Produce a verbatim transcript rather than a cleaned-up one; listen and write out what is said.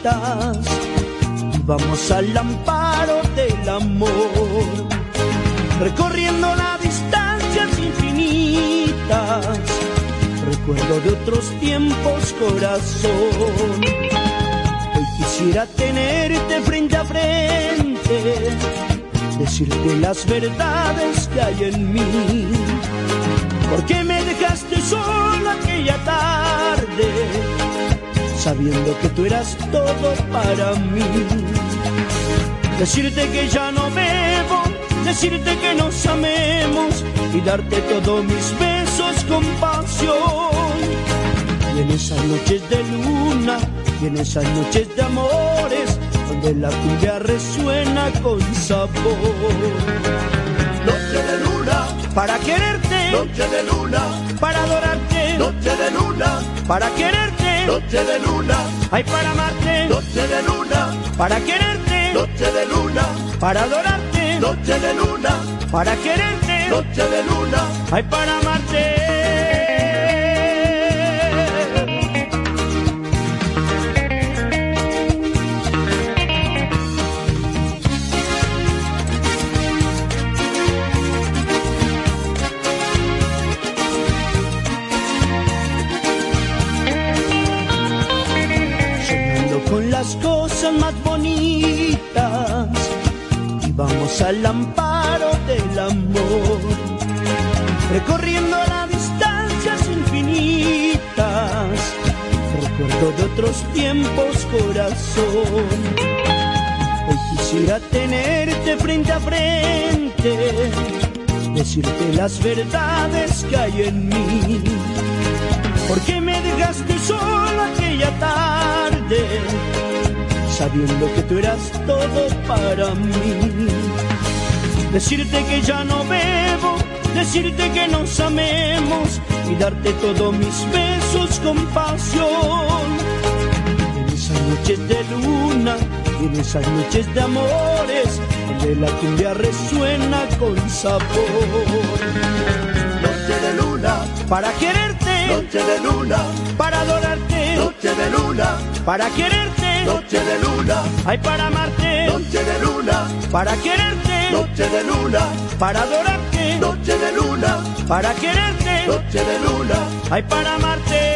infinitas y vamos al amparo del amor, recorriendo las distancias infinitas, recuerdo de otros tiempos, corazón. Hoy quisiera tenerte frente a frente, decirte las verdades que hay en mí. ¿Por qué me dejaste solo aquella tarde, sabiendo que tú eras todo para mí? Decirte que ya no bebo, decirte que nos amemos y darte todos mis besos con pasión. Y en esas noches de luna y en esas noches de amores, donde la cumbia resuena con sabor. Noche de luna, para quererte, noche de luna, para adorarte, noche de luna, para quererte, noche de luna, ay, para amarte, noche de luna, para quererte, noche de luna, para adorarte, noche de luna, para quererte, noche de luna, ay, para amarte. Con las cosas más bonitas y vamos al amparo del amor, recorriendo las distancias infinitas, recuerdo de otros tiempos, corazón. Hoy quisiera tenerte frente a frente, decirte las verdades que hay en mí. ¿Por qué me dejaste solo aquella tarde, sabiendo que tú eras todo para mí? Decirte que ya no bebo, decirte que nos amemos y darte todos mis besos con pasión. En esas noches de luna y en esas noches de amores, donde la cumbia resuena con sabor. noche de luna, para quererte, noche de luna, para adorarte, noche de luna, para quererte, noche de luna, ay, para amarte, noche de luna, para quererte, noche de luna, para adorarte, noche de luna, para quererte, noche de luna, ay, para amarte.